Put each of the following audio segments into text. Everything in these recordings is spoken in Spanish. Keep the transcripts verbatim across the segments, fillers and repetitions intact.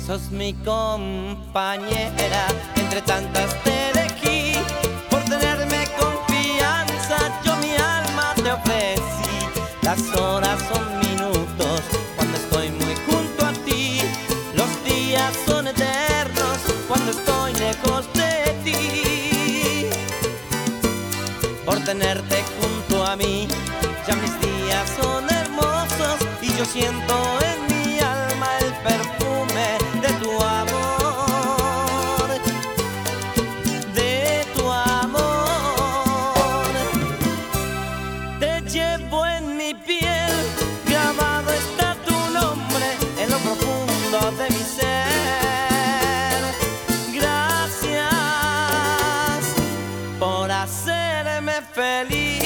Sos mi compañera, entre tantas te elegí. Por tenerme confianza, yo mi alma te ofrecí. Las horas son minutos cuando estoy muy junto a ti. Los días son eternos cuando estoy lejos de ti. Por tenerte junto a mí, ya mis días son hermosos y yo siento en mi alma el perfume de tu amor, de tu amor. Te llevo en mi piel, grabado está tu nombre en lo profundo de mi ser. Gracias por hacerme feliz.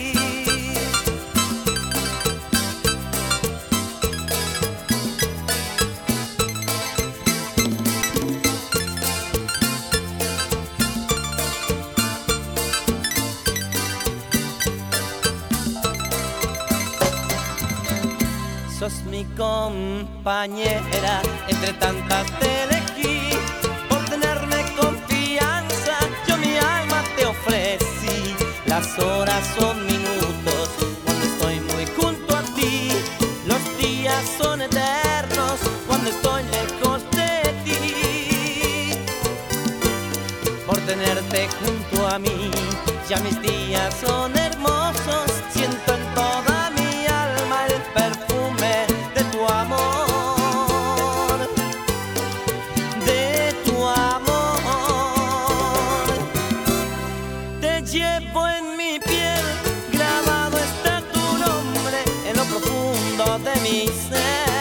Sos mi compañera, entre tantas te elegí. Por tenerme confianza, yo mi alma te ofrecí. Las horas son minutos cuando estoy muy junto a ti. Los días son eternos cuando estoy lejos de ti. Por tenerte junto a mí, ya mis días son hermosos. Siento en toda mi alma el perfume de tu amor, de tu amor. Te llevo en mi piel, grabado está tu nombre en lo profundo de mi ser.